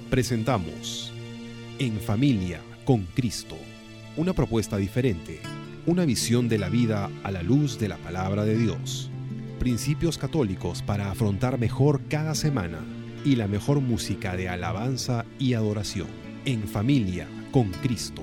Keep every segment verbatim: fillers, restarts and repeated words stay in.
Presentamos En Familia con Cristo, una propuesta diferente, una visión de la vida a la luz de la palabra de Dios, principios católicos para afrontar mejor cada semana y la mejor música de alabanza y adoración. En Familia con Cristo.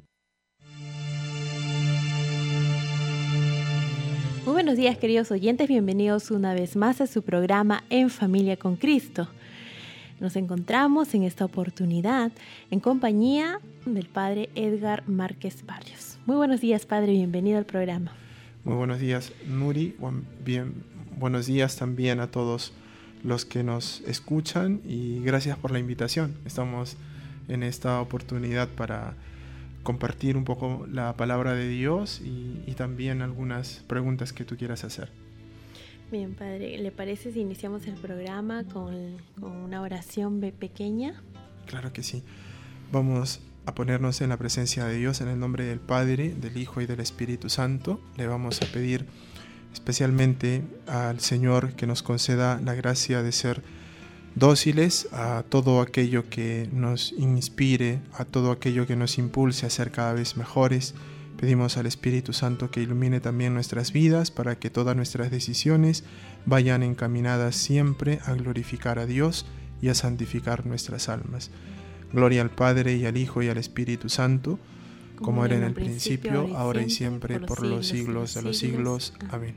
Muy buenos días, queridos oyentes, bienvenidos una vez más a su programa En Familia con Cristo. Nos encontramos en esta oportunidad en compañía del Padre Edgar Márquez Barrios. Muy buenos días, Padre, bienvenido al programa. Muy buenos días, Nuri. Bien, buenos días también a todos los que nos escuchan y gracias por la invitación. Estamos en esta oportunidad para compartir un poco la palabra de Dios y, y también algunas preguntas que tú quieras hacer. Bien, Padre, ¿le parece si iniciamos el programa con, con una oración pequeña? Claro que sí. Vamos a ponernos en la presencia de Dios en el nombre del Padre, del Hijo y del Espíritu Santo. Le vamos a pedir especialmente al Señor que nos conceda la gracia de ser dóciles a todo aquello que nos inspire, a todo aquello que nos impulse a ser cada vez mejores. Pedimos al Espíritu Santo que ilumine también nuestras vidas para que todas nuestras decisiones vayan encaminadas siempre a glorificar a Dios y a santificar nuestras almas. Gloria al Padre y al Hijo y al Espíritu Santo, como, como era en el principio, principio ahora y siempre, ahora y siempre por, los siglos de los siglos. siglos. Amén.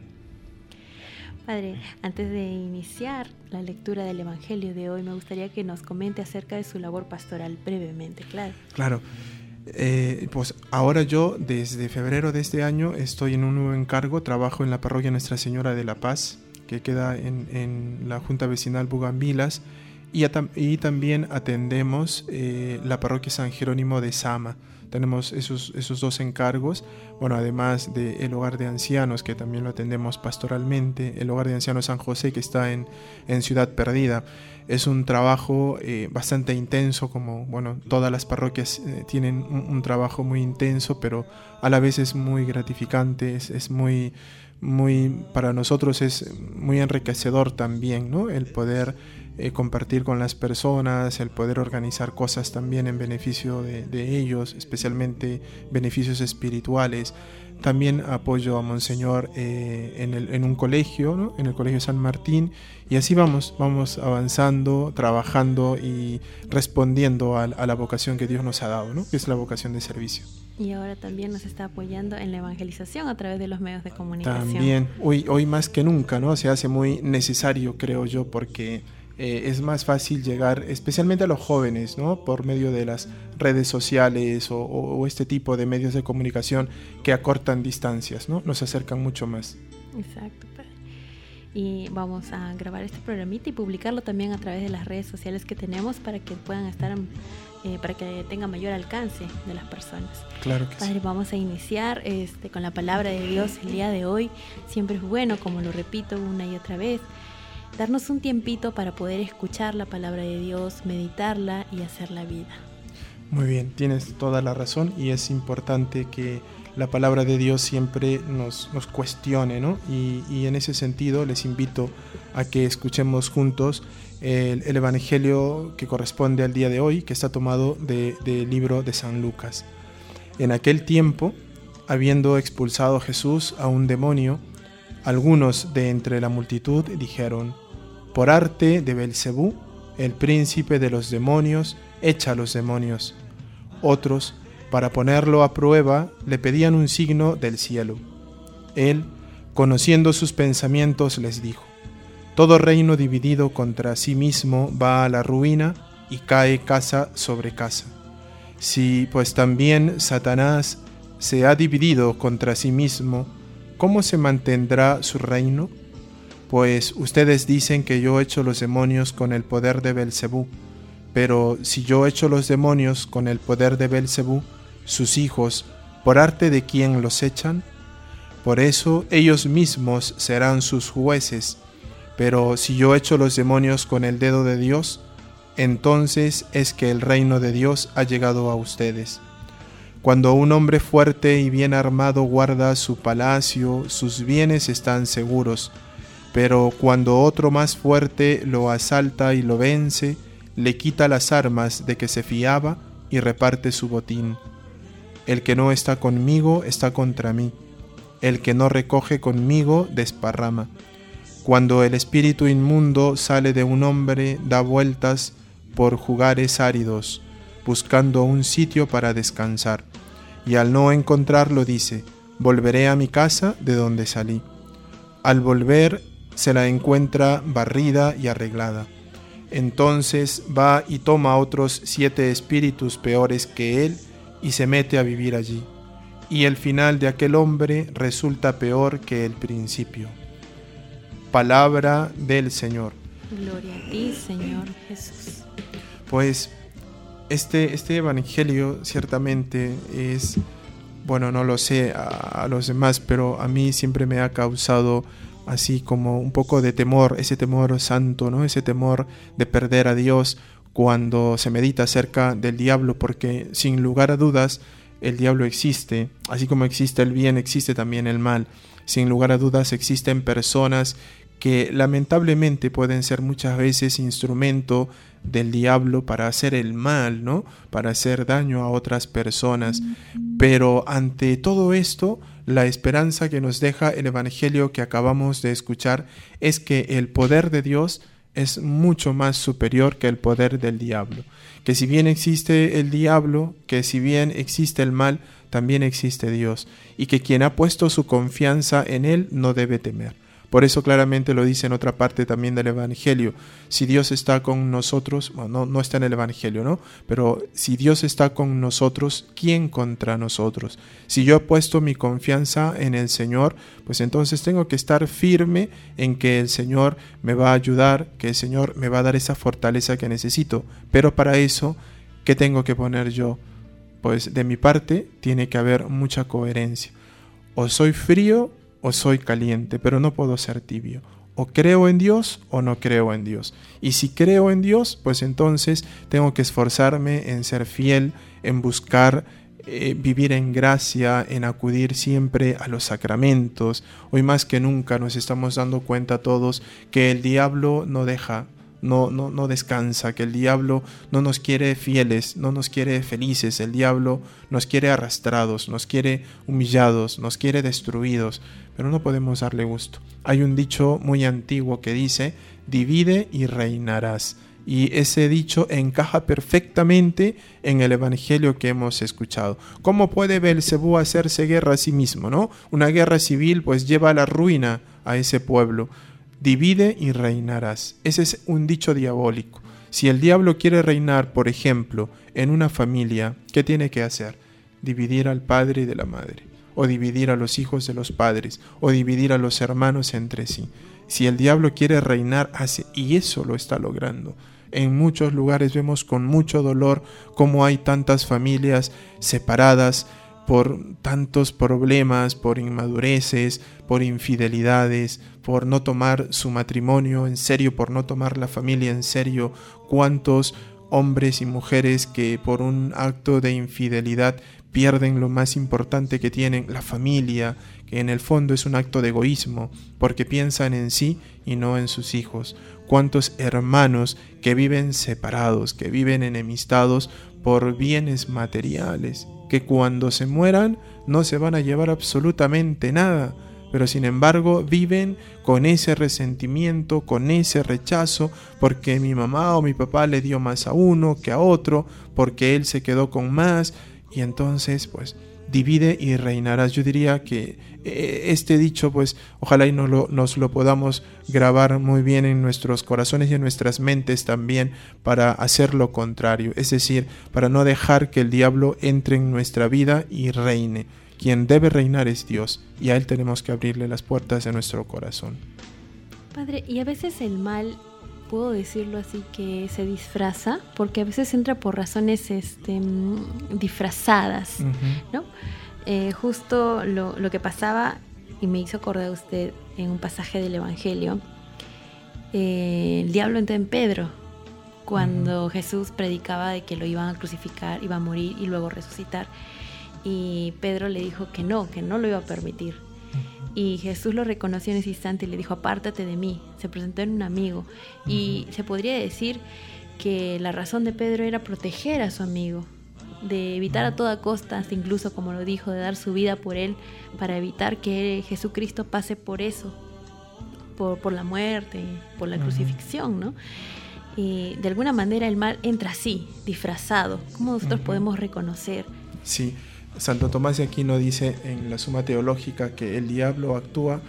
Padre, antes de iniciar la lectura del Evangelio de hoy, me gustaría que nos comente acerca de su labor pastoral brevemente, claro. Claro. Eh, pues ahora yo desde febrero de este año estoy en un nuevo encargo, trabajo en la parroquia Nuestra Señora de la Paz, que queda en, en la Junta Vecinal Bugambilas, y, a, y también atendemos eh, la parroquia San Jerónimo de Sama. Tenemos esos, esos dos encargos, bueno, además del hogar de ancianos, que también lo atendemos pastoralmente, el hogar de ancianos San José, que está en, en Ciudad Perdida. Es un trabajo eh, bastante intenso, como, bueno, todas las parroquias eh, tienen un, un trabajo muy intenso, pero a la vez es muy gratificante, es, es muy, muy, para nosotros es muy enriquecedor también, ¿no? El poder Eh, compartir con las personas, el poder organizar cosas también en beneficio de, de ellos, especialmente beneficios espirituales. También apoyo a Monseñor eh, en, el, en un colegio, ¿no? En el Colegio San Martín, y así vamos, vamos avanzando, trabajando y respondiendo a, a la vocación que Dios nos ha dado, ¿no? Que es la vocación de servicio. Y ahora también nos está apoyando en la evangelización a través de los medios de comunicación. También, hoy, hoy más que nunca, ¿no? Se hace muy necesario, creo yo, porque Eh, es más fácil llegar, especialmente a los jóvenes, ¿no? Por medio de las redes sociales o, o, o este tipo de medios de comunicación que acortan distancias, ¿no? Nos acercan mucho más. Exacto, Padre. Y vamos a grabar este programita y publicarlo también a través de las redes sociales que tenemos para que puedan estar, eh, para que tenga mayor alcance de las personas. Claro que Padre, sí. Vamos a iniciar este, con la palabra de Dios el día de hoy. Siempre es bueno, como lo repito una y otra vez, darnos un tiempito para poder escuchar la palabra de Dios, meditarla y hacerla vida. Muy bien, tienes toda la razón y es importante que la palabra de Dios siempre nos, nos cuestione, ¿no? Y, y en ese sentido les invito a que escuchemos juntos el, el Evangelio que corresponde al día de hoy, que está tomado de, del libro de San Lucas. En aquel tiempo, habiendo expulsado Jesús a un demonio, algunos de entre la multitud dijeron: por arte de Belcebú, el príncipe de los demonios, echa a los demonios. Otros, para ponerlo a prueba, le pedían un signo del cielo. Él, conociendo sus pensamientos, les dijo: todo reino dividido contra sí mismo va a la ruina y cae casa sobre casa. Si pues también Satanás se ha dividido contra sí mismo, ¿cómo se mantendrá su reino? Pues ustedes dicen que yo echo los demonios con el poder de Belcebú, pero si yo echo los demonios con el poder de Belcebú, sus hijos, ¿por arte de quién los echan? Por eso ellos mismos serán sus jueces, pero si yo echo los demonios con el dedo de Dios, entonces es que el reino de Dios ha llegado a ustedes. Cuando un hombre fuerte y bien armado guarda su palacio, sus bienes están seguros. Pero cuando otro más fuerte lo asalta y lo vence, le quita las armas de que se fiaba y reparte su botín. El que no está conmigo está contra mí. El que no recoge conmigo desparrama. Cuando el espíritu inmundo sale de un hombre, da vueltas por jugares áridos, buscando un sitio para descansar. Y al no encontrarlo dice: volveré a mi casa de donde salí. Al volver se la encuentra barrida y arreglada. Entonces va y toma otros siete espíritus peores que él y se mete a vivir allí. Y el final de aquel hombre resulta peor que el principio. Palabra del Señor. Gloria a ti, Señor Jesús. Pues este, este evangelio ciertamente es, bueno, no lo sé a, a los demás, pero a mí siempre me ha causado así como un poco de temor, ese temor santo, ¿no? Ese temor de perder a Dios cuando se medita acerca del diablo, porque sin lugar a dudas el diablo existe, así como existe el bien, existe también el mal. Sin lugar a dudas existen personas que lamentablemente pueden ser muchas veces instrumento del diablo para hacer el mal, ¿no? Para hacer daño a otras personas. Pero ante todo esto, la esperanza que nos deja el evangelio que acabamos de escuchar es que el poder de Dios es mucho más superior que el poder del diablo. Que si bien existe el diablo, que si bien existe el mal, también existe Dios. Y que quien ha puesto su confianza en él no debe temer. Por eso claramente lo dice en otra parte también del Evangelio. Si Dios está con nosotros, bueno, no, no está en el Evangelio, ¿no? Pero si Dios está con nosotros, ¿quién contra nosotros? Si yo he puesto mi confianza en el Señor, pues entonces tengo que estar firme en que el Señor me va a ayudar, que el Señor me va a dar esa fortaleza que necesito. Pero para eso, ¿qué tengo que poner yo? Pues de mi parte tiene que haber mucha coherencia. O soy frío o soy caliente, pero no puedo ser tibio. O creo en Dios o no creo en Dios. Y si creo en Dios, pues entonces tengo que esforzarme en ser fiel, en buscar eh, vivir en gracia, en acudir siempre a los sacramentos. Hoy más que nunca nos estamos dando cuenta todos que el diablo no deja, no, no, no descansa, que el diablo no nos quiere fieles, no nos quiere felices. El diablo nos quiere arrastrados, nos quiere humillados, nos quiere destruidos. Pero no podemos darle gusto. Hay un dicho muy antiguo que dice: divide y reinarás. Y ese dicho encaja perfectamente en el evangelio que hemos escuchado. ¿Cómo puede Beelzebú hacerse guerra a sí mismo, no? Una guerra civil pues lleva a la ruina a ese pueblo. Divide y reinarás. Ese es un dicho diabólico. Si el diablo quiere reinar, por ejemplo, en una familia, ¿qué tiene que hacer? Dividir al padre y de la madre. O dividir a los hijos de los padres, o dividir a los hermanos entre sí. Si el diablo quiere reinar, hace, y eso lo está logrando. En muchos lugares vemos con mucho dolor cómo hay tantas familias separadas por tantos problemas, por inmadureces, por infidelidades, por no tomar su matrimonio en serio, por no tomar la familia en serio. Cuántos hombres y mujeres que por un acto de infidelidad pierden lo más importante que tienen, la familia, que en el fondo es un acto de egoísmo, porque piensan en sí y no en sus hijos. Cuántos hermanos que viven separados, que viven enemistados por bienes materiales, que cuando se mueran no se van a llevar absolutamente nada, pero sin embargo viven con ese resentimiento, con ese rechazo, porque mi mamá o mi papá le dio más a uno que a otro, porque él se quedó con más. Y entonces, pues, divide y reinarás. Yo diría que eh, este dicho, pues, ojalá y nos lo, nos lo podamos grabar muy bien en nuestros corazones y en nuestras mentes también para hacer lo contrario. Es decir, para no dejar que el diablo entre en nuestra vida y reine. Quien debe reinar es Dios y a Él tenemos que abrirle las puertas de nuestro corazón. Padre, y a veces el mal, puedo decirlo así, que se disfraza, porque a veces entra por razones este, disfrazadas, uh-huh. ¿no? Eh, justo lo, lo que pasaba, y me hizo acordar usted en un pasaje del Evangelio, eh, el diablo entró en Pedro, cuando uh-huh. Jesús predicaba de que lo iban a crucificar, iba a morir y luego resucitar, y Pedro le dijo que no, que no lo iba a permitir. Y Jesús lo reconoció en ese instante y le dijo: apártate de mí. Se presentó en un amigo. Y uh-huh. se podría decir que la razón de Pedro era proteger a su amigo, de evitar a toda costa, incluso como lo dijo, de dar su vida por él, para evitar que Jesucristo pase por eso, por, por la muerte, por la uh-huh. crucifixión, ¿no? Y de alguna manera el mal entra así, disfrazado. ¿Cómo nosotros uh-huh. podemos reconocer? Sí, Santo Tomás de Aquino dice en la Suma Teológica que el diablo actúa,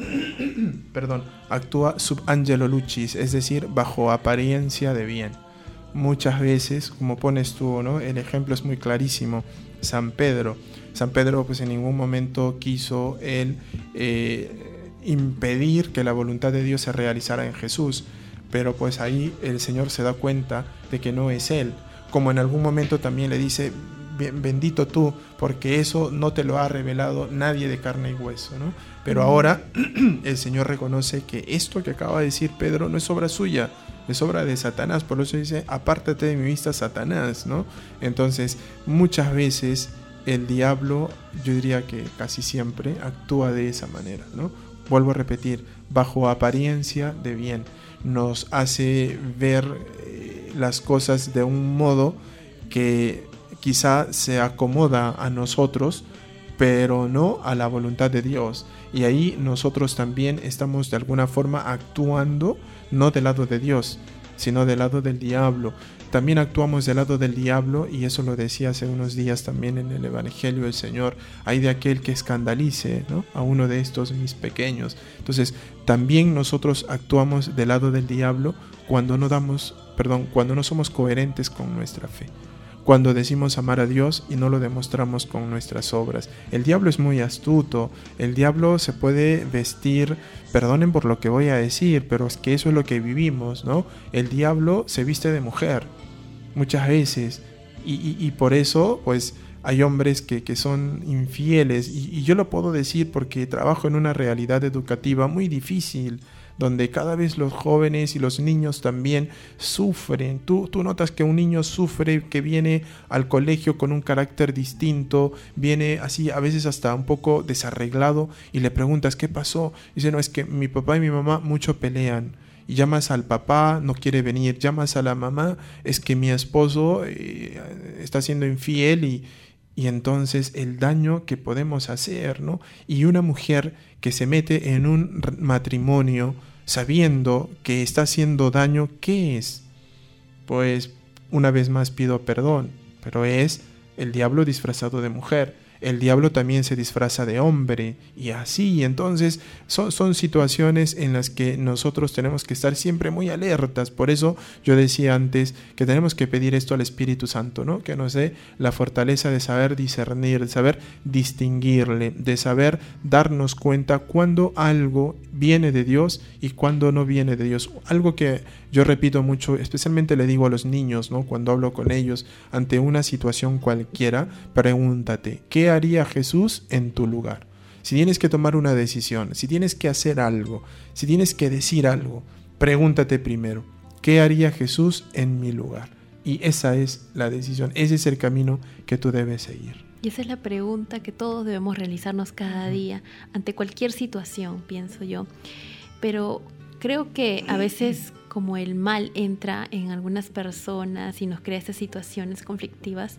perdón, actúa sub angelo lucis, es decir, bajo apariencia de bien. Muchas veces, como pones tú, ¿no? El ejemplo es muy clarísimo. San Pedro. San Pedro pues en ningún momento quiso él eh, impedir que la voluntad de Dios se realizara en Jesús, pero pues ahí el Señor se da cuenta de que no es él. Como en algún momento también le dice, bendito tú, porque eso no te lo ha revelado nadie de carne y hueso, ¿no? Pero ahora el Señor reconoce que esto que acaba de decir Pedro no es obra suya, es obra de Satanás. Por eso dice, apártate de mi vista, Satanás, ¿no? Entonces, muchas veces el diablo, yo diría que casi siempre, actúa de esa manera, ¿no? Vuelvo a repetir, bajo apariencia de bien. Nos hace ver eh, las cosas de un modo que quizá se acomoda a nosotros, pero no a la voluntad de Dios. Y ahí nosotros también estamos de alguna forma actuando no del lado de Dios, sino del lado del diablo. También actuamos del lado del diablo, y eso lo decía hace unos días también en el Evangelio del Señor, hay de aquel que escandalice, ¿no?, a uno de estos mis pequeños. Entonces, también nosotros actuamos del lado del diablo cuando no damos, perdón, cuando no somos coherentes con nuestra fe. Cuando decimos amar a Dios y no lo demostramos con nuestras obras. El diablo es muy astuto, el diablo se puede vestir, perdonen por lo que voy a decir, pero es que eso es lo que vivimos, ¿no? El diablo se viste de mujer, muchas veces, y, y, y por eso, pues, hay hombres que, que son infieles, y, y yo lo puedo decir porque trabajo en una realidad educativa muy difícil, donde cada vez los jóvenes y los niños también sufren. Tú, tú notas que un niño sufre, que viene al colegio con un carácter distinto, viene así a veces hasta un poco desarreglado, y le preguntas ¿qué pasó? Y dice, no, es que mi papá y mi mamá mucho pelean. Y llamas al papá, no quiere venir. Llamas a la mamá, es que mi esposo eh, está siendo infiel, y, y entonces el daño que podemos hacer, ¿no? Y una mujer que se mete en un matrimonio sabiendo que está haciendo daño, ¿qué es? Pues una vez más pido perdón, pero es el diablo disfrazado de mujer. El diablo también se disfraza de hombre, y así. Entonces son, son situaciones en las que nosotros tenemos que estar siempre muy alertas. Por eso yo decía antes que tenemos que pedir esto al Espíritu Santo, ¿no? Que nos dé la fortaleza de saber discernir, de saber distinguirle, de saber darnos cuenta cuando algo viene de Dios y cuando no viene de Dios. Algo que yo repito mucho, especialmente le digo a los niños, ¿no?, cuando hablo con ellos ante una situación cualquiera, pregúntate, ¿qué haría Jesús en tu lugar? Si tienes que tomar una decisión, si tienes que hacer algo, si tienes que decir algo, pregúntate primero, ¿qué haría Jesús en mi lugar? Y esa es la decisión, ese es el camino que tú debes seguir. Y esa es la pregunta que todos debemos realizarnos cada día, ante cualquier situación, pienso yo. Pero creo que a veces, como el mal entra en algunas personas y nos crea estas situaciones conflictivas,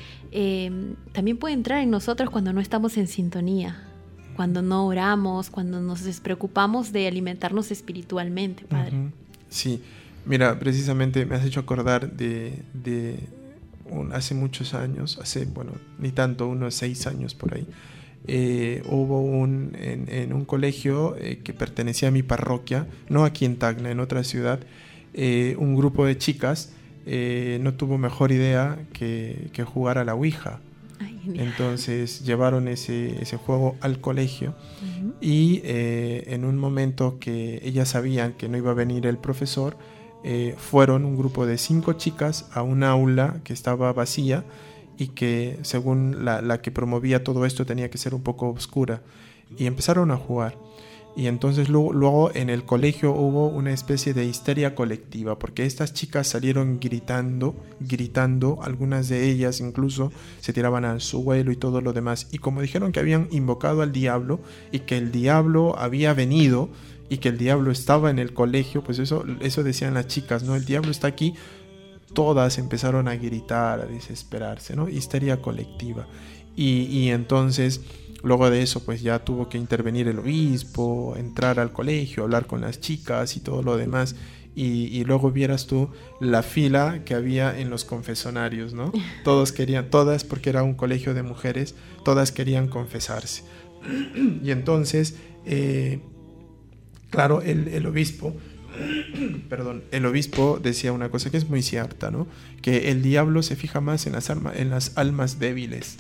eh, también puede entrar en nosotros cuando no estamos en sintonía, cuando no oramos, cuando nos despreocupamos de alimentarnos espiritualmente, Padre. Uh-huh. Sí, mira, precisamente me has hecho acordar de, de un, hace muchos años, hace, bueno, ni tanto, unos seis años por ahí, Eh, hubo un, en, en un colegio eh, que pertenecía a mi parroquia, no aquí en Tacna, en otra ciudad, eh, un grupo de chicas eh, no tuvo mejor idea que, que jugar a la Ouija. Ay, entonces llevaron ese, ese juego al colegio. Uh-huh. Y eh, en un momento que ellas sabían que no iba a venir el profesor, eh, fueron un grupo de cinco chicas a un aula que estaba vacía, y que según la, la que promovía todo esto tenía que ser un poco oscura, y empezaron a jugar. Y entonces luego, luego en el colegio hubo una especie de histeria colectiva, porque estas chicas salieron gritando, gritando, algunas de ellas incluso se tiraban al suelo y todo lo demás, y como dijeron que habían invocado al diablo y que el diablo había venido y que el diablo estaba en el colegio, pues eso, eso decían las chicas, ¿no? El diablo está aquí. todas empezaron a gritar, a desesperarse, ¿no? Histeria colectiva. Y, y entonces, luego de eso, pues ya tuvo que intervenir el obispo, entrar al colegio, hablar con las chicas y todo lo demás. Y, y luego vieras tú la fila que había en los confesonarios, ¿no? Todos querían, todas, porque era un colegio de mujeres, todas querían confesarse. Y entonces, eh, claro, el, el obispo, perdón, el obispo decía una cosa que es muy cierta, ¿no? Que el diablo se fija más en las, alma, en las almas débiles.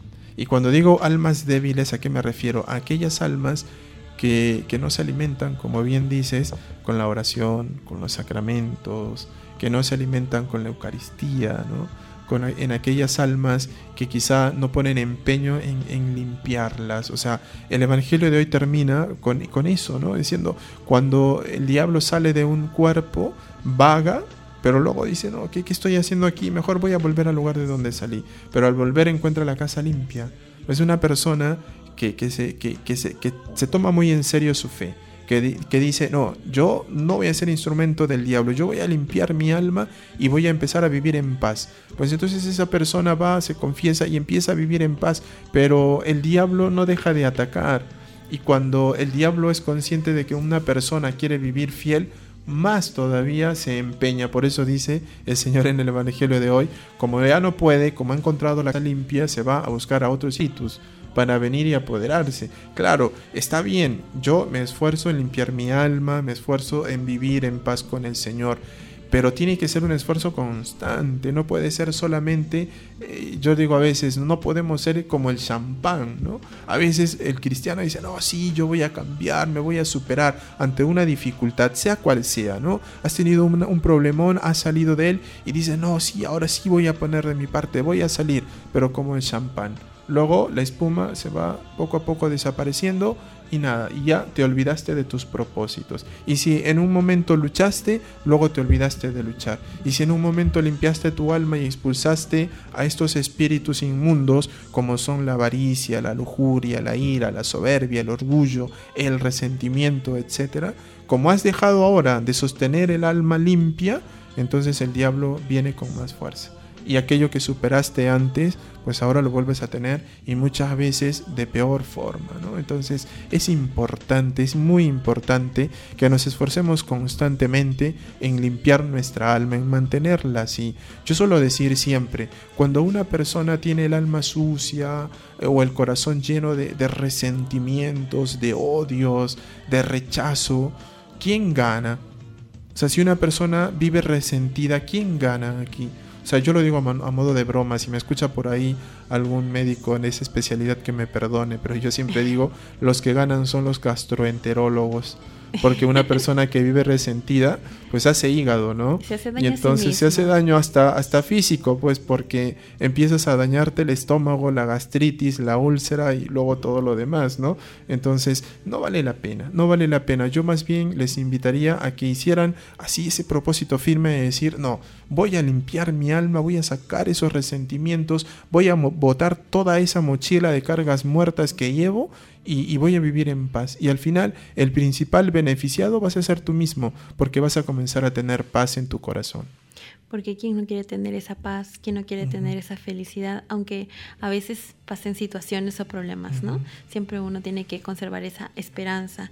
Y cuando digo almas débiles, ¿a qué me refiero? A aquellas almas Que, que no se alimentan, como bien dices, con la oración, con los sacramentos, que no se alimentan con la Eucaristía, ¿no? Con, en aquellas almas que quizá no ponen empeño en, en limpiarlas. O sea, el Evangelio de hoy termina con, con eso, ¿no? Diciendo, cuando el diablo sale de un cuerpo, vaga, pero luego dice, no, ¿qué, qué estoy haciendo aquí? Mejor voy a volver al lugar de donde salí. Pero al volver encuentra la casa limpia. Es una persona Que, que, se, que, que, se, que se toma muy en serio su fe, que, di, que dice, no, yo no voy a ser instrumento del diablo, yo voy a limpiar mi alma y voy a empezar a vivir en paz. Pues entonces esa persona va, se confiesa y empieza a vivir en paz, pero el diablo no deja de atacar. Y cuando el diablo es consciente de que una persona quiere vivir fiel, más todavía se empeña. Por eso dice el Señor en el Evangelio de hoy, como ya no puede, como ha encontrado la casa limpia, se va a buscar a otros sitios para venir y apoderarse. Claro, está bien, yo me esfuerzo en limpiar mi alma, me esfuerzo en vivir en paz con el Señor, pero tiene que ser un esfuerzo constante, no puede ser solamente, eh, yo digo a veces, no podemos ser como el champán, ¿no? A veces el cristiano dice, no, sí, yo voy a cambiar, me voy a superar ante una dificultad, sea cual sea, ¿no? Has tenido un, un problemón, has salido de él y dices, no, sí, ahora sí voy a poner de mi parte, voy a salir, pero como el champán. Luego la espuma se va poco a poco desapareciendo y nada, y ya te olvidaste de tus propósitos. Y si en un momento luchaste, luego te olvidaste de luchar. Y si en un momento limpiaste tu alma y expulsaste a estos espíritus inmundos, como son la avaricia, la lujuria, la ira, la soberbia, el orgullo, el resentimiento, etcétera, como has dejado ahora de sostener el alma limpia, entonces el diablo viene con más fuerza. Y aquello que superaste antes, pues ahora lo vuelves a tener y muchas veces de peor forma, ¿no? Entonces es importante, es muy importante que nos esforcemos constantemente en limpiar nuestra alma, en mantenerla así. Yo suelo decir siempre, cuando una persona tiene el alma sucia o el corazón lleno de, de resentimientos, de odios, de rechazo, ¿quién gana? O sea, si una persona vive resentida, ¿quién gana aquí? O sea, yo lo digo a, man- a modo de broma, si me escucha por ahí algún médico en esa especialidad que me perdone, pero yo siempre digo, los que ganan son los gastroenterólogos, porque una persona que vive resentida, pues hace hígado, ¿no? Se hace daño y entonces a sí se hace mismo. daño hasta, hasta físico, pues porque empiezas a dañarte el estómago, la gastritis, la úlcera y luego todo lo demás, ¿no? Entonces no vale la pena, no vale la pena. Yo más bien les invitaría a que hicieran así ese propósito firme de decir, no, voy a limpiar mi alma, voy a sacar esos resentimientos, voy a mo- botar toda esa mochila de cargas muertas que llevo y, y voy a vivir en paz. Y al final el principal beneficiado vas a ser tú mismo, porque vas a comenzar a tener paz en tu corazón. Porque ¿quién no quiere tener esa paz? ¿Quién no quiere uh-huh. tener esa felicidad? Aunque a veces pasen situaciones o problemas, uh-huh. ¿no? Siempre uno tiene que conservar esa esperanza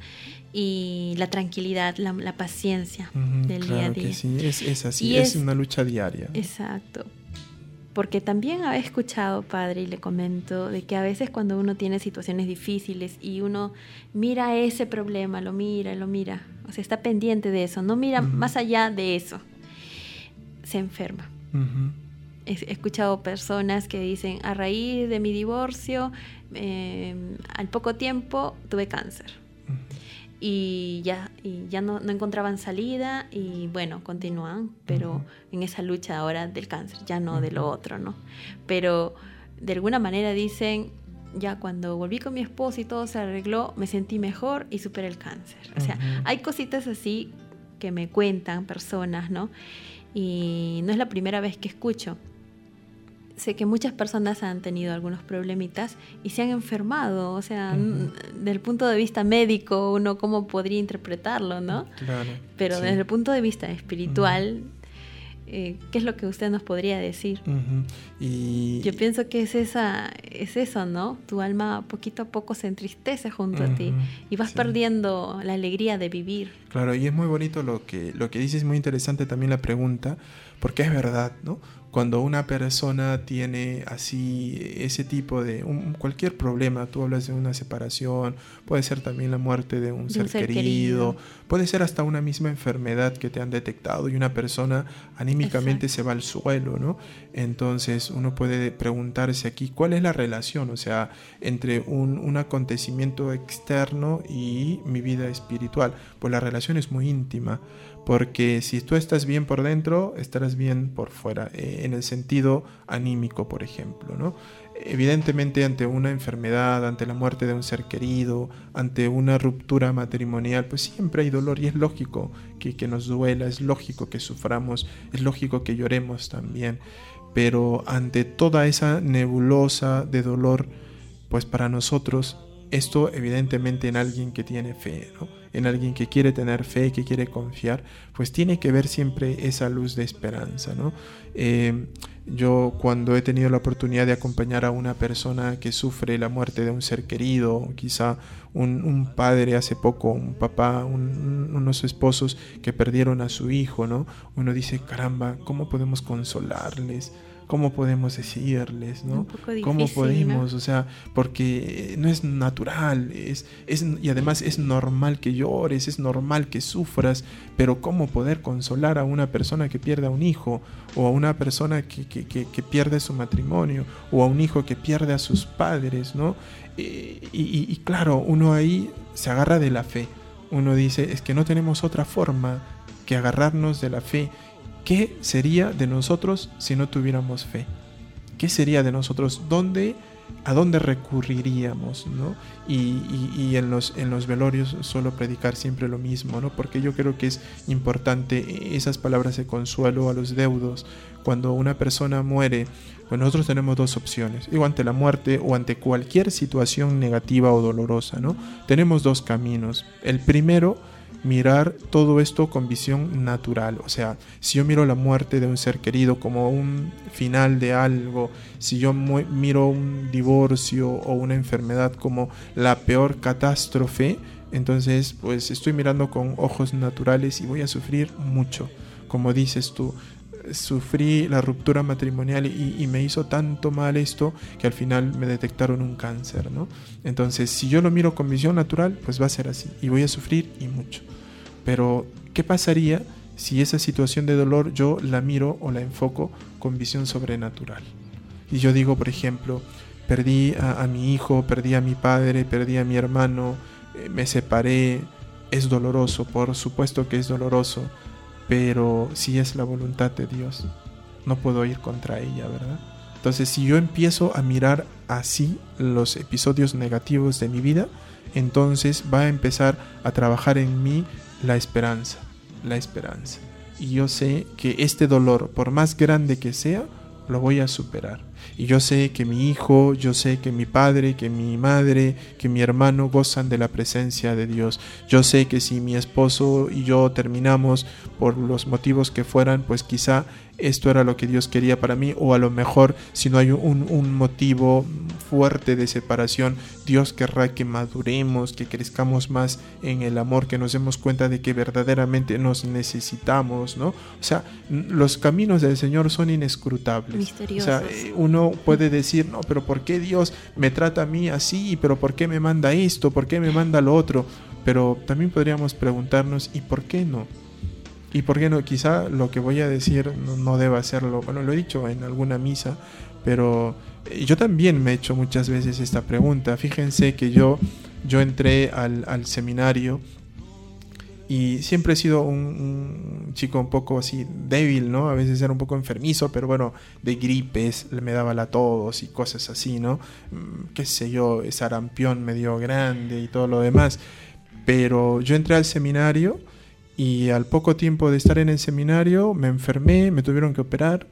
y la tranquilidad, la, la paciencia uh-huh. del claro día a día. Que sí, es, es así, y es, es una lucha diaria. Exacto. Porque también he escuchado, padre, y le comento, de que a veces cuando uno tiene situaciones difíciles y uno mira ese problema, lo mira, lo mira, o sea, está pendiente de eso, no mira uh-huh. más allá de eso, se enferma. Uh-huh. He, he escuchado personas que dicen, a raíz de mi divorcio, eh, al poco tiempo tuve cáncer. Uh-huh. Y ya, y ya no, no encontraban salida y bueno, continúan, pero uh-huh. en esa lucha ahora del cáncer, ya no uh-huh. de lo otro, ¿no? Pero de alguna manera dicen, ya cuando volví con mi esposo y todo se arregló, me sentí mejor y superé el cáncer. O sea, uh-huh. hay cositas así que me cuentan personas, ¿no? Y no es la primera vez que escucho. Sé que muchas personas han tenido algunos problemitas y se han enfermado, o sea, uh-huh. desde el punto de vista médico, uno cómo podría interpretarlo, ¿no? Claro. Pero sí. desde el punto de vista espiritual, uh-huh. eh, ¿qué es lo que usted nos podría decir? Uh-huh. Y yo pienso que es esa, es eso, ¿no? Tu alma poquito a poco se entristece junto uh-huh. a ti y vas sí. perdiendo la alegría de vivir. Claro, y es muy bonito lo que, lo que dices, es muy interesante también la pregunta, porque es verdad, ¿no? Cuando una persona tiene así ese tipo de un, cualquier problema, tú hablas de una separación, puede ser también la muerte de un, de ser, un ser querido, querido, puede ser hasta una misma enfermedad que te han detectado y una persona anímicamente Exacto. se va al suelo, ¿no? Entonces uno puede preguntarse aquí, ¿cuál es la relación? O sea, entre un, un acontecimiento externo y mi vida espiritual. Pues la relación es muy íntima. Porque si tú estás bien por dentro, estarás bien por fuera, eh, en el sentido anímico, por ejemplo, ¿no? Evidentemente, ante una enfermedad, ante la muerte de un ser querido, ante una ruptura matrimonial, pues siempre hay dolor y es lógico que, que nos duela, es lógico que suframos, es lógico que lloremos también. Pero ante toda esa nebulosa de dolor, pues para nosotros, esto evidentemente en alguien que tiene fe, ¿no? En alguien que quiere tener fe, que quiere confiar, pues tiene que ver siempre esa luz de esperanza, ¿no? Eh, yo cuando he tenido la oportunidad de acompañar a una persona que sufre la muerte de un ser querido, quizá un, un padre hace poco, un papá, un, unos esposos que perdieron a su hijo, ¿no? Uno dice, caramba, ¿cómo podemos consolarles? ¿Cómo podemos decirles, no? Un poco difícil, ¿Cómo podemos? ¿no? O sea, porque no es natural, es, es, y además es normal que llores, es normal que sufras, pero ¿cómo poder consolar a una persona que pierde a un hijo? O a una persona que, que, que, que pierde su matrimonio, o a un hijo que pierde a sus padres, ¿no? Y, y, y claro, uno ahí se agarra de la fe. Uno dice, es que no tenemos otra forma que agarrarnos de la fe. ¿Qué sería de nosotros si no tuviéramos fe? ¿Qué sería de nosotros? ¿Dónde, a dónde recurriríamos, ¿no? Y, y, y en los, en los velorios solo predicar siempre lo mismo, ¿no? Porque yo creo que es importante esas palabras de consuelo a los deudos. Cuando una persona muere, pues nosotros tenemos dos opciones. Digo, ante la muerte o ante cualquier situación negativa o dolorosa, ¿no? Tenemos dos caminos. El primero, mirar todo esto con visión natural. O sea, si yo miro la muerte de un ser querido como un final de algo, si yo mu- miro un divorcio o una enfermedad como la peor catástrofe, entonces pues estoy mirando con ojos naturales y voy a sufrir mucho. Como dices tú, sufrí la ruptura matrimonial y, y me hizo tanto mal esto que al final me detectaron un cáncer, ¿no? Entonces, si yo lo miro con visión natural, pues va a ser así y voy a sufrir y mucho. Pero, ¿qué pasaría si esa situación de dolor yo la miro o la enfoco con visión sobrenatural? Y yo digo, por ejemplo, perdí a, a mi hijo, perdí a mi padre, perdí a mi hermano, eh, me separé, es doloroso, por supuesto que es doloroso, pero si es la voluntad de Dios, no puedo ir contra ella, ¿verdad? Entonces, si yo empiezo a mirar así los episodios negativos de mi vida, entonces va a empezar a trabajar en mí la esperanza, la esperanza. Y yo sé que este dolor, por más grande que sea, lo voy a superar. Y yo sé que mi hijo, yo sé que mi padre, que mi madre, que mi hermano gozan de la presencia de Dios. Yo sé que si mi esposo y yo terminamos por los motivos que fueran, pues quizá esto era lo que Dios quería para mí, o a lo mejor si no hay un, un motivo fuerte de separación, Dios querrá que maduremos, que crezcamos más en el amor, que nos demos cuenta de que verdaderamente nos necesitamos, ¿no? O sea, los caminos del Señor son inescrutables. Misteriosos. O sea, uno puede decir, no, pero ¿por qué Dios me trata a mí así? ¿Pero por qué me manda esto? ¿Por qué me manda lo otro? Pero también podríamos preguntarnos, ¿y por qué no? ¿Y por qué no? Quizá lo que voy a decir no, no deba hacerlo. Bueno, lo he dicho en alguna misa, pero yo también me he hecho muchas veces esta pregunta. Fíjense que yo, yo entré al, al seminario y siempre he sido un, un chico un poco así débil, ¿no? A veces era un poco enfermizo, pero bueno, de gripes me daba la tos y cosas así, ¿no? Qué sé yo, sarampión medio grande y todo lo demás. Pero yo entré al seminario y al poco tiempo de estar en el seminario me enfermé, me tuvieron que operar,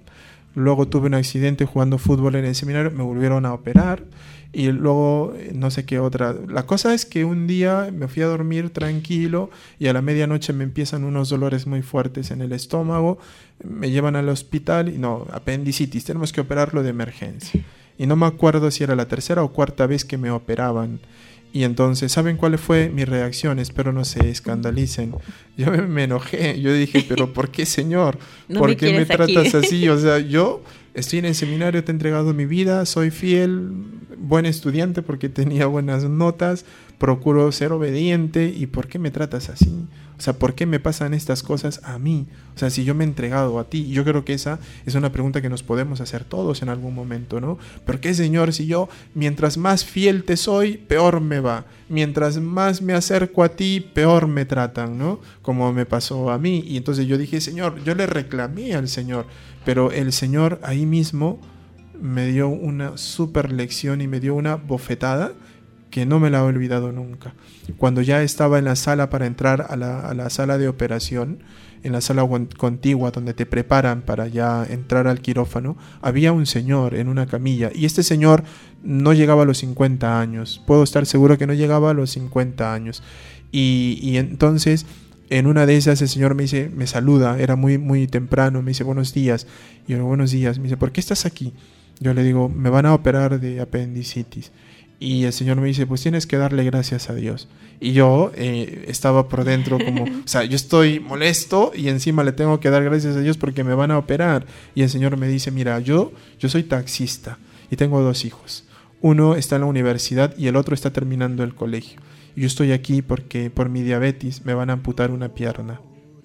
luego tuve un accidente jugando fútbol en el seminario, me volvieron a operar y luego no sé qué otra. La cosa es que un día me fui a dormir tranquilo y a la medianoche me empiezan unos dolores muy fuertes en el estómago, me llevan al hospital y no, apendicitis, tenemos que operarlo de emergencia. Y no me acuerdo si era la tercera o cuarta vez que me operaban. Y entonces, ¿saben cuál fue mi reacción? Espero no se escandalicen. Yo me, me enojé. Yo dije, ¿pero por qué, Señor? No ¿Por me qué me tratas aquí. así? O sea, yo estoy en el seminario, te he entregado mi vida, soy fiel, buen estudiante porque tenía buenas notas, procuro ser obediente. ¿Y por qué me tratas así? O sea, ¿por qué me pasan estas cosas a mí? O sea, si yo me he entregado a ti. Yo creo que esa es una pregunta que nos podemos hacer todos en algún momento, ¿no? ¿Por qué, Señor, si yo mientras más fiel te soy, peor me va? Mientras más me acerco a ti, peor me tratan, ¿no? Como me pasó a mí. Y entonces yo dije, Señor, yo le reclamé al Señor, pero el Señor ahí mismo me dio una súper lección y me dio una bofetada que no me la he olvidado nunca. Cuando ya estaba en la sala para entrar a la, a la sala de operación, en la sala contigua donde te preparan para ya entrar al quirófano, había un señor en una camilla y este señor no llegaba a los cincuenta años. Puedo estar seguro que no llegaba a los cincuenta años. Y, y entonces, en una de esas, el señor me dice, me saluda, era muy, muy temprano, me dice, buenos días. Y yo, buenos días. Me dice, ¿por qué estás aquí? Yo le digo, me van a operar de apendicitis. Y el Señor me dice, pues tienes que darle gracias a Dios. Y yo eh, estaba por dentro como, o sea, yo estoy molesto y encima le tengo que dar gracias a Dios porque me van a operar. Y el Señor me dice, mira, yo, yo soy taxista y tengo dos hijos. Uno está en la universidad y el otro está terminando el colegio. Y yo estoy aquí porque por mi diabetes me van a amputar una pierna.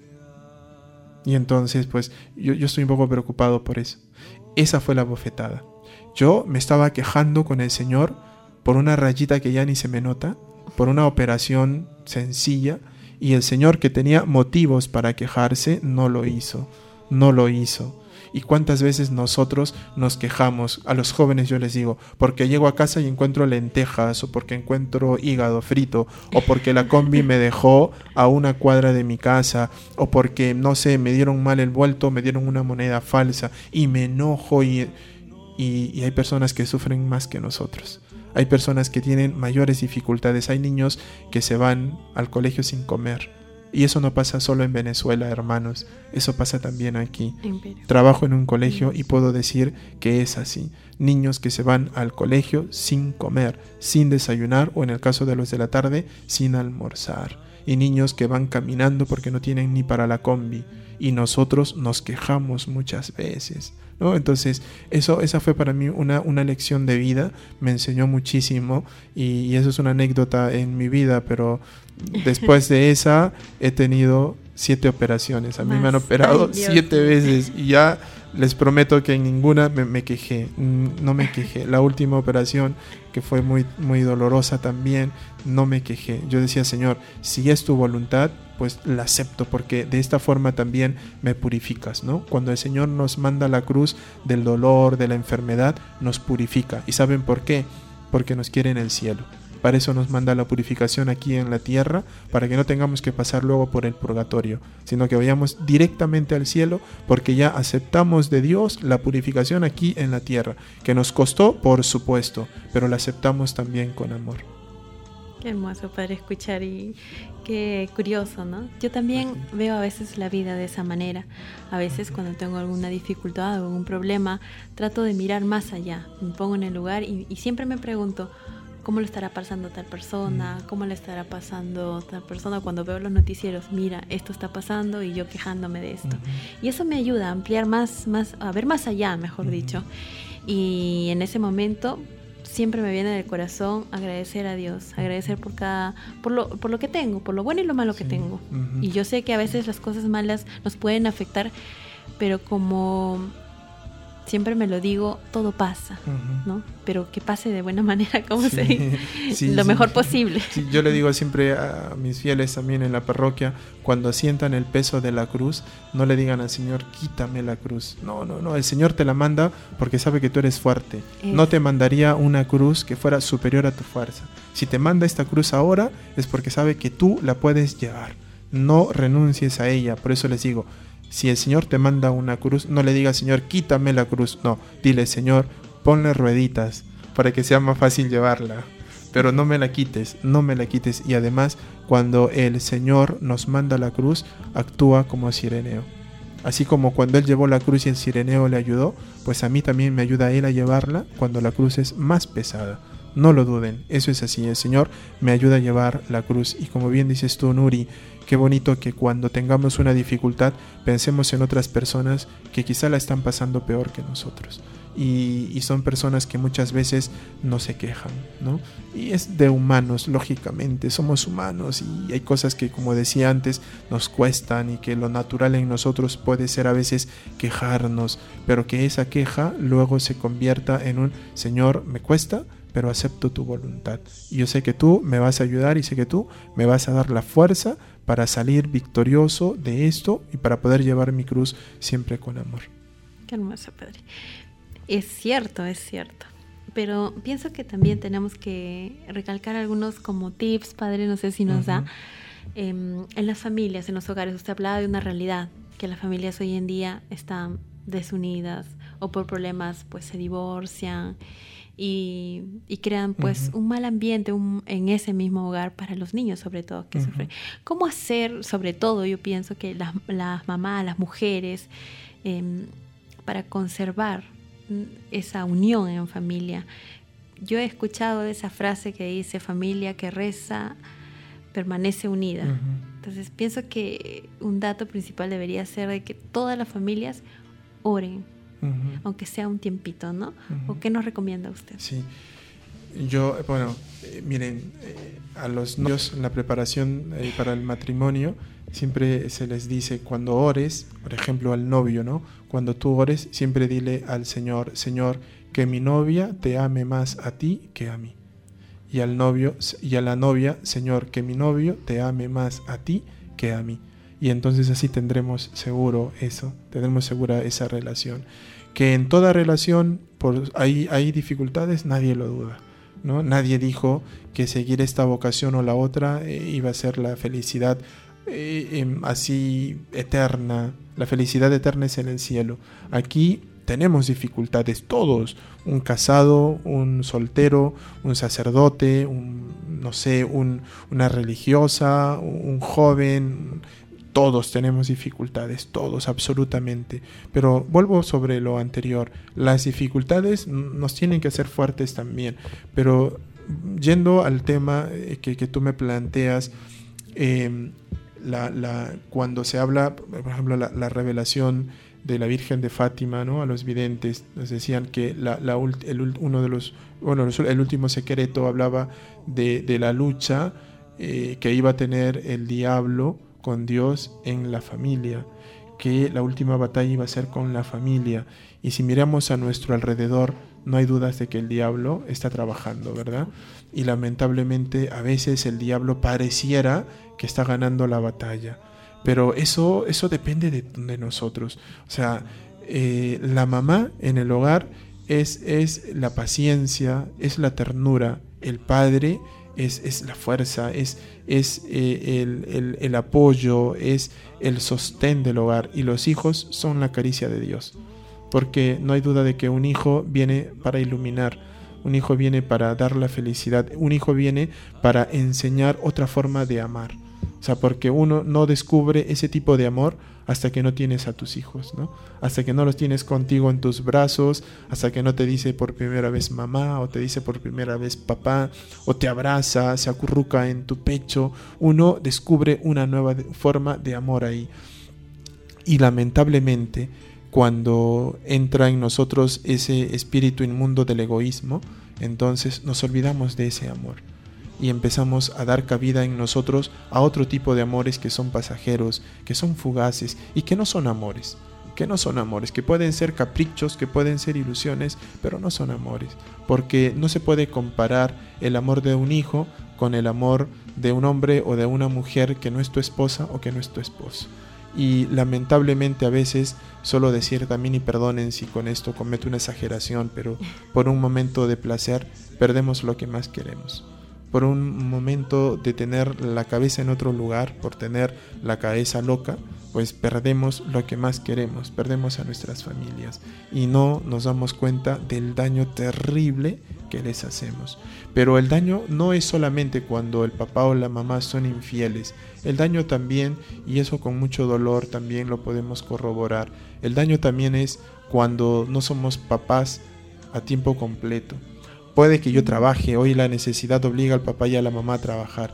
Y entonces, pues, yo, yo estoy un poco preocupado por eso. Esa fue la bofetada. Yo me estaba quejando con el Señor por una rayita que ya ni se me nota, por una operación sencilla, y el Señor, que tenía motivos para quejarse, no lo hizo, no lo hizo. ¿Y cuántas veces nosotros nos quejamos? A los jóvenes yo les digo, porque llego a casa y encuentro lentejas, o porque encuentro hígado frito, o porque la combi me dejó a una cuadra de mi casa, o porque, no sé, me dieron mal el vuelto, me dieron una moneda falsa, y me enojo, y, y, y hay personas que sufren más que nosotros. Hay personas que tienen mayores dificultades. Hay niños que se van al colegio sin comer. Y eso no pasa solo en Venezuela, hermanos. Eso pasa también aquí. Trabajo en un colegio y puedo decir que es así. Niños que se van al colegio sin comer, sin desayunar, o en el caso de los de la tarde, sin almorzar. Y niños que van caminando porque no tienen ni para la combi. Y nosotros nos quejamos muchas veces, ¿no? Entonces, eso, esa fue para mí una, una lección de vida, me enseñó muchísimo y, y eso es una anécdota en mi vida, pero después de esa he tenido siete operaciones. A mí Más. me han operado Ay, siete veces y ya les prometo que en ninguna me, me quejé, no me quejé. La última operación, que fue muy, muy dolorosa también, no me quejé. Yo decía, Señor, si es tu voluntad, pues la acepto, porque de esta forma también me purificas, ¿no? Cuando el Señor nos manda la cruz del dolor, de la enfermedad, nos purifica. ¿Y saben por qué? Porque nos quiere en el cielo. Para eso nos manda la purificación aquí en la tierra, para que no tengamos que pasar luego por el purgatorio, sino que vayamos directamente al cielo, porque ya aceptamos de Dios la purificación aquí en la tierra, que nos costó, por supuesto, pero la aceptamos también con amor. Qué hermoso poder escuchar y qué curioso, ¿no? Yo también veo a veces la vida de esa manera. A veces cuando tengo alguna dificultad o algún problema, trato de mirar más allá, me pongo en el lugar y, y siempre me pregunto, ¿cómo le estará pasando a tal persona? ¿Cómo le estará pasando a tal persona? Cuando veo los noticieros, mira, esto está pasando y yo quejándome de esto. Uh-huh. Y eso me ayuda a ampliar más, más, a ver más allá, mejor uh-huh. dicho. Y en ese momento siempre me viene del corazón agradecer a Dios, agradecer por cada, por lo, por lo que tengo, por lo bueno y lo malo sí. que tengo. Uh-huh. Y yo sé que a veces las cosas malas nos pueden afectar, pero como siempre me lo digo, todo pasa, uh-huh. ¿no? Pero que pase de buena manera, como sí, se dice, sí, lo sí. mejor posible. Sí, yo le digo siempre a mis fieles también en la parroquia, cuando sientan el peso de la cruz, no le digan al Señor, quítame la cruz. No, no, no, el Señor te la manda porque sabe que tú eres fuerte. Es. No te mandaría una cruz que fuera superior a tu fuerza. Si te manda esta cruz ahora, es porque sabe que tú la puedes llevar. No renuncies a ella. Por eso les digo, Si el Señor te manda una cruz, no le digas, Señor, quítame la cruz. No, dile, Señor, ponle rueditas para que sea más fácil llevarla. Pero no me la quites, no me la quites. Y además, cuando el Señor nos manda la cruz, actúa como Cireneo. Así como cuando Él llevó la cruz y el Cireneo le ayudó, pues a mí también me ayuda a Él a llevarla cuando la cruz es más pesada. No lo duden, eso es así. El Señor me ayuda a llevar la cruz. Y como bien dices tú, Nuri, qué bonito que cuando tengamos una dificultad pensemos en otras personas que quizá la están pasando peor que nosotros. Y, y son personas que muchas veces no se quejan, ¿no? Y es de humanos, lógicamente, somos humanos y hay cosas que, como decía antes, nos cuestan y que lo natural en nosotros puede ser a veces quejarnos, pero que esa queja luego se convierta en un, Señor, me cuesta, pero acepto tu voluntad. Y yo sé que tú me vas a ayudar y sé que tú me vas a dar la fuerza para salir victorioso de esto y para poder llevar mi cruz siempre con amor. Qué hermoso, Padre. Es cierto, es cierto. Pero pienso que también tenemos que recalcar algunos como tips, Padre, no sé si nos uh-huh. da, eh, en las familias, en los hogares. Usted hablaba de una realidad, que las familias hoy en día están desunidas o por problemas pues se divorcian y, y crean pues uh-huh. un mal ambiente un, en ese mismo hogar para los niños sobre todo que uh-huh. sufren. ¿Cómo hacer, sobre todo yo pienso que las, las mamás, las mujeres, eh, para conservar esa unión en familia? Yo he escuchado esa frase que dice, familia que reza permanece unida. Uh-huh. Entonces pienso que un dato principal debería ser de que todas las familias oren, uh-huh. aunque sea un tiempito, ¿no? Uh-huh. ¿O qué nos recomienda usted? Sí, yo, bueno, eh, miren, eh, a los novios en la preparación eh, para el matrimonio siempre se les dice, cuando ores, por ejemplo al novio, ¿no? Cuando tú ores, siempre dile al Señor, Señor, que mi novia te ame más a ti que a mí. Y al novio y a la novia, Señor, que mi novio te ame más a ti que a mí. Y entonces así tendremos seguro eso, tendremos segura esa relación. Que en toda relación por, hay, hay dificultades, nadie lo duda, ¿no? Nadie dijo que seguir esta vocación o la otra eh, iba a ser la felicidad eh, eh, así eterna. La felicidad eterna es en el cielo. Aquí tenemos dificultades todos, un casado, un soltero, un sacerdote, un, no sé, un, una religiosa, un joven. Todos tenemos dificultades, todos, absolutamente. Pero vuelvo sobre lo anterior. Las dificultades nos tienen que hacer fuertes también. Pero yendo al tema que, que tú me planteas, eh, la, la, cuando se habla, por ejemplo, la, la revelación de la Virgen de Fátima, ¿no? A los videntes nos decían que la, la, el, uno de los, bueno, el último secreto hablaba de, de la lucha eh, que iba a tener el diablo con Dios en la familia, que la última batalla iba a ser con la familia. Y si miramos a nuestro alrededor, no hay dudas de que el diablo está trabajando, ¿verdad? Y lamentablemente a veces el diablo pareciera que está ganando la batalla, pero eso, eso depende de, de nosotros. O sea, eh, la mamá en el hogar es, es la paciencia, es la ternura, el padre Es, es la fuerza, es, es eh, el, el, el apoyo, es el sostén del hogar, y los hijos son la caricia de Dios, porque no hay duda de que un hijo viene para iluminar, un hijo viene para dar la felicidad, un hijo viene para enseñar otra forma de amar. O sea, porque uno no descubre ese tipo de amor hasta que no tienes a tus hijos, ¿no? Hasta que no los tienes contigo en tus brazos, hasta que no te dice por primera vez mamá, o te dice por primera vez papá, o te abraza, se acurruca en tu pecho. Uno descubre una nueva forma de amor ahí. Y lamentablemente, cuando entra en nosotros ese espíritu inmundo del egoísmo, entonces nos olvidamos de ese amor. Y empezamos a dar cabida en nosotros a otro tipo de amores que son pasajeros, que son fugaces y que no son amores, que no son amores, que pueden ser caprichos, que pueden ser ilusiones, pero no son amores, porque no se puede comparar el amor de un hijo con el amor de un hombre o de una mujer que no es tu esposa o que no es tu esposo. Y lamentablemente a veces, solo decir también, y perdonen si con esto cometo una exageración, pero por un momento de placer perdemos lo que más queremos. por un momento de tener la cabeza en otro lugar, por tener la cabeza loca, pues perdemos lo que más queremos, perdemos a nuestras familias y no nos damos cuenta del daño terrible que les hacemos. Pero el daño no es solamente cuando el papá o la mamá son infieles, el daño también, y eso con mucho dolor también lo podemos corroborar, el daño también es cuando no somos papás a tiempo completo. Puede que yo trabaje, hoy la necesidad obliga al papá y a la mamá a trabajar,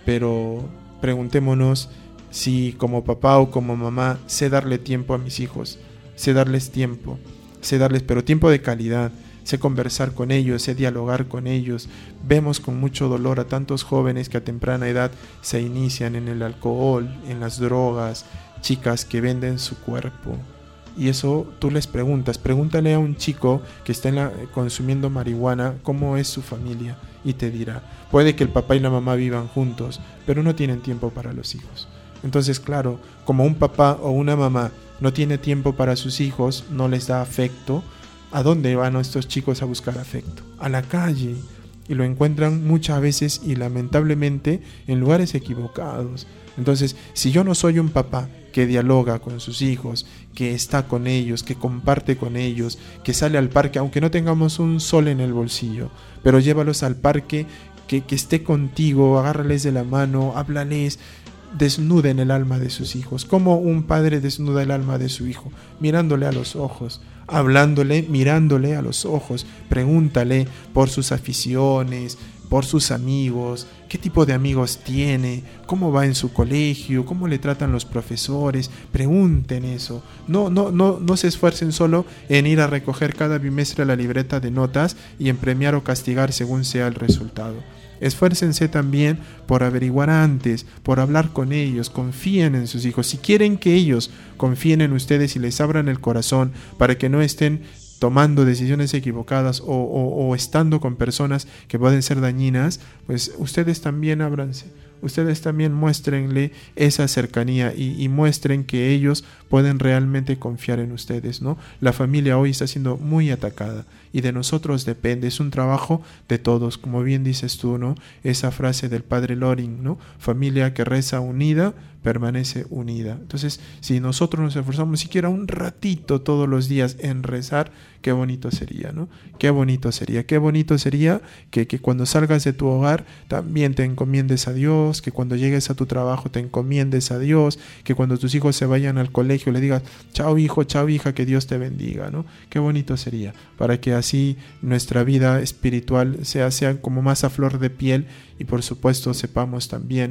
pero preguntémonos si como papá o como mamá sé darle tiempo a mis hijos, sé darles tiempo, sé darles, pero tiempo de calidad, sé conversar con ellos, sé dialogar con ellos. Vemos con mucho dolor a tantos jóvenes que a temprana edad se inician en el alcohol, en las drogas, chicas que venden su cuerpo. Y eso tú les preguntas, pregúntale a un chico que está en la, consumiendo marihuana cómo es su familia y te dirá. Puede que el papá y la mamá vivan juntos, pero no tienen tiempo para los hijos. Entonces, claro, como un papá o una mamá no tiene tiempo para sus hijos, no les da afecto, ¿a dónde van estos chicos a buscar afecto? A la calle. Y lo encuentran muchas veces y lamentablemente en lugares equivocados. Entonces, si yo no soy un papá que dialoga con sus hijos, que está con ellos, que comparte con ellos, que sale al parque, aunque no tengamos un sol en el bolsillo, pero llévalos al parque, que, que esté contigo, agárrales de la mano, háblales, desnuden el alma de sus hijos. Como un padre desnuda el alma de su hijo, mirándole a los ojos, hablándole, mirándole a los ojos, pregúntale por sus aficiones, por sus amigos, qué tipo de amigos tiene, cómo va en su colegio, cómo le tratan los profesores. Pregunten eso. No, no, no, no se esfuercen solo en ir a recoger cada bimestre la libreta de notas y en premiar o castigar según sea el resultado. Esfuércense también por averiguar antes, por hablar con ellos, confíen en sus hijos. Si quieren que ellos confíen en ustedes y les abran el corazón para que no estén tomando decisiones equivocadas o, o, o estando con personas que pueden ser dañinas, pues ustedes también ábranse. Ustedes también muéstrenle esa cercanía y, y muestren que ellos pueden realmente confiar en ustedes, ¿no? La familia hoy está siendo muy atacada y de nosotros depende, es un trabajo de todos, como bien dices tú, ¿no? Esa frase del padre Loring, ¿no? Familia que reza unida, permanece unida. Entonces, si nosotros nos esforzamos siquiera un ratito todos los días en rezar, qué bonito sería, ¿no? Qué bonito sería, qué bonito sería que, que cuando salgas de tu hogar también te encomiendes a Dios, que cuando llegues a tu trabajo te encomiendes a Dios, que cuando tus hijos se vayan al colegio le digas, chao hijo, chao hija, que Dios te bendiga, ¿no? Qué bonito sería, para que así nuestra vida espiritual sea, sea como más a flor de piel y por supuesto sepamos también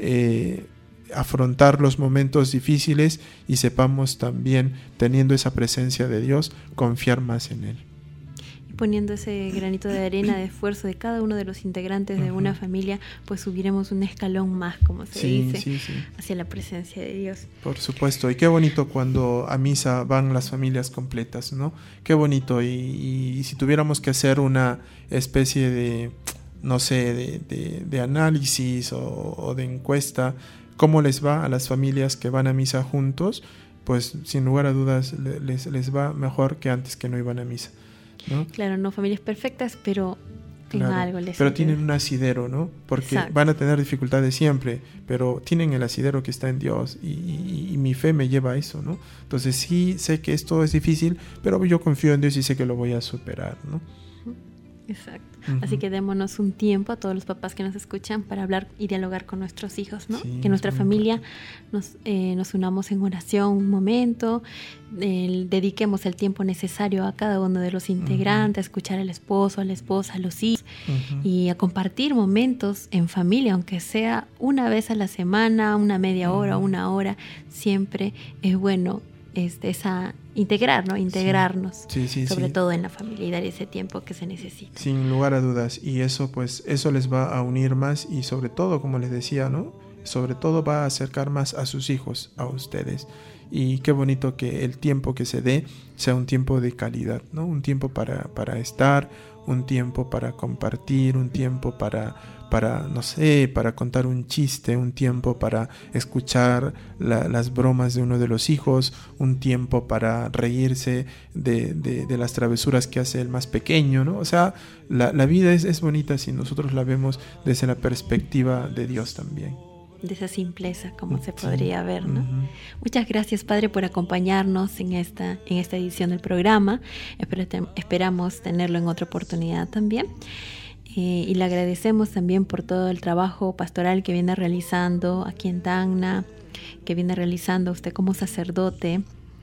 eh, afrontar los momentos difíciles y sepamos también, teniendo esa presencia de Dios, confiar más en Él. Poniendo ese granito de arena de esfuerzo de cada uno de los integrantes de uh-huh. una familia, pues subiremos un escalón más, como se sí, dice, sí, sí. hacia la presencia de Dios. Por supuesto, y qué bonito cuando a misa van las familias completas, ¿no? Qué bonito, y, y si tuviéramos que hacer una especie de, no sé, de, de, de análisis o, o de encuesta, ¿cómo les va a las familias que van a misa juntos? Pues sin lugar a dudas les, les va mejor que antes que no iban a misa, ¿no? Claro, no familias perfectas, pero en claro, algo les pero tienen un asidero, ¿no? Porque Exacto. van a tener dificultades siempre, pero tienen el asidero que está en Dios y, y, y mi fe me lleva a eso, ¿no? Entonces sí sé que esto es difícil, pero yo confío en Dios y sé que lo voy a superar, ¿no? Exacto. Uh-huh. Así que démonos un tiempo a todos los papás que nos escuchan para hablar y dialogar con nuestros hijos, ¿no? Sí, que nuestra familia nos, eh, nos unamos en oración un momento, eh, dediquemos el tiempo necesario a cada uno de los integrantes, uh-huh. a escuchar al esposo, a la esposa, a los hijos uh-huh. y a compartir momentos en familia, aunque sea una vez a la semana, una media hora, uh-huh. una hora, siempre es bueno este, esa integrar, ¿no? Integrarnos, sí, sí, sí, sobre sí. todo en la familia y dar ese tiempo que se necesita. Sin lugar a dudas, y eso pues eso les va a unir más y sobre todo, como les decía, ¿no? Sobre todo va a acercar más a sus hijos, a ustedes. Y qué bonito que el tiempo que se dé sea un tiempo de calidad, ¿no? Un tiempo para, para estar, un tiempo para compartir, un tiempo para, para no sé, para contar un chiste, un tiempo para escuchar la, las bromas de uno de los hijos, un tiempo para reírse de, de, de las travesuras que hace el más pequeño, ¿no? O sea, la, la vida es, es bonita si nosotros la vemos desde la perspectiva de Dios también. De esa simpleza, como se Sí. podría ver, ¿no? Uh-huh. Muchas gracias, Padre, por acompañarnos en esta, en esta edición del programa. Espero te, esperamos tenerlo en otra oportunidad también. Eh, y le agradecemos también por todo el trabajo pastoral que viene realizando aquí en Tacna, que viene realizando usted como sacerdote.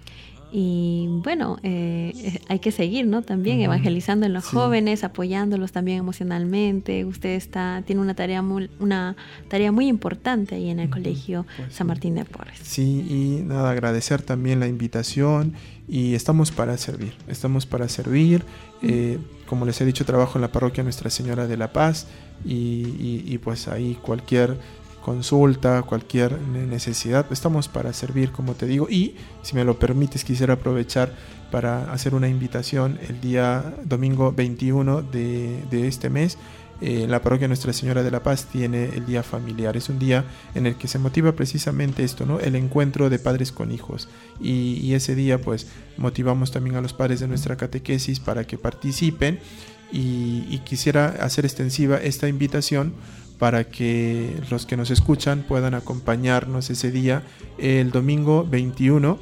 Y bueno, eh, hay que seguir, ¿no? También uh-huh. evangelizando en los sí. jóvenes, apoyándolos también emocionalmente. Usted está tiene una tarea muy, una tarea muy importante ahí en el uh-huh. Colegio pues, San Martín de Porres. Sí, y nada, agradecer también la invitación y estamos para servir, estamos para servir. Uh-huh. Eh, como les he dicho, trabajo en la parroquia Nuestra Señora de la Paz y, y, y pues ahí cualquier consulta, cualquier necesidad, estamos para servir, como te digo. Y si me lo permites, quisiera aprovechar para hacer una invitación el día domingo veintiuno de, de este mes. Eh, la parroquia Nuestra Señora de la Paz tiene el día familiar. Es un día en el que se motiva precisamente esto, ¿no? El encuentro de padres con hijos. Y, y ese día pues motivamos también a los padres de nuestra catequesis para que participen. Y, y quisiera hacer extensiva esta invitación para que los que nos escuchan puedan acompañarnos ese día, el domingo veintiuno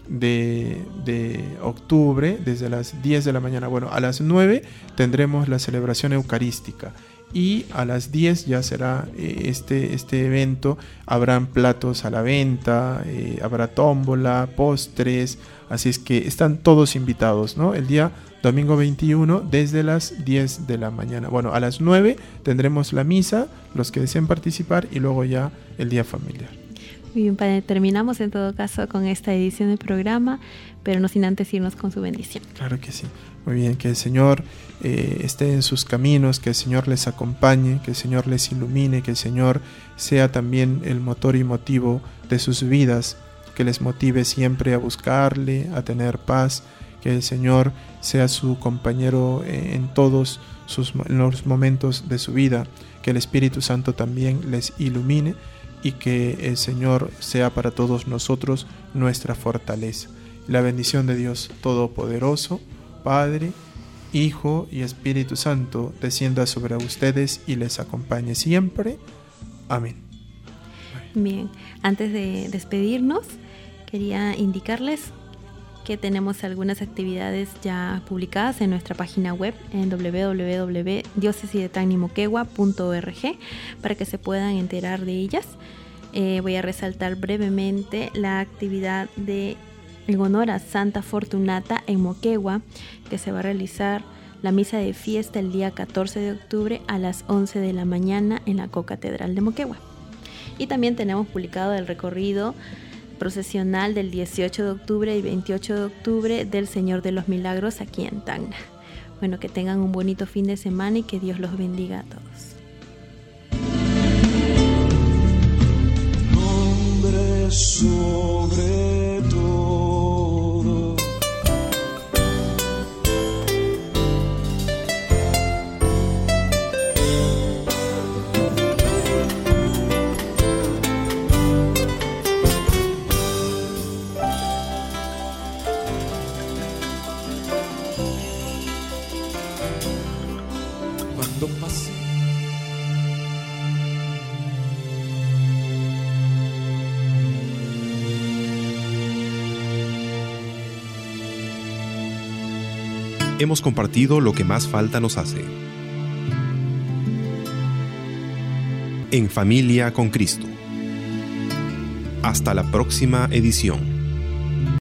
de, de octubre, desde las diez de la mañana. Bueno, a las nueve tendremos la celebración eucarística y a las diez ya será eh, este, este evento. Habrán platos a la venta, eh, habrá tómbola, postres, así es que están todos invitados, ¿no? El día domingo veintiuno desde las diez de la mañana. Bueno, a las nueve tendremos la misa, los que deseen participar, y luego ya el día familiar. Muy bien, Padre, terminamos en todo caso con esta edición del programa, pero no sin antes irnos con su bendición. Claro que sí. Muy bien, que el Señor eh, esté en sus caminos, que el Señor les acompañe, que el Señor les ilumine, que el Señor sea también el motor y motivo de sus vidas, que les motive siempre a buscarle, a tener paz, que el Señor sea su compañero en todos sus, en los momentos de su vida, que el Espíritu Santo también les ilumine y que el Señor sea para todos nosotros nuestra fortaleza. La bendición de Dios Todopoderoso, Padre, Hijo y Espíritu Santo, descienda sobre ustedes y les acompañe siempre. Amén. Bien, antes de despedirnos, quería indicarles que tenemos algunas actividades ya publicadas en nuestra página web en doble u doble u doble u punto diócesis de Tacna y Moquegua punto org para que se puedan enterar de ellas. Eh, voy a resaltar brevemente la actividad de en honor a Santa Fortunata en Moquegua, que se va a realizar la misa de fiesta el día catorce de octubre a las once de la mañana en la Cocatedral de Moquegua. Y también tenemos publicado el recorrido procesional del dieciocho de octubre y veintiocho de octubre del Señor de los Milagros aquí en Tacna. Bueno, que tengan un bonito fin de semana y que Dios los bendiga a todos. Nombre sobre todo. Cuando pase Hemos compartido lo que más falta nos hace. En Familia con Cristo. Hasta la próxima edición.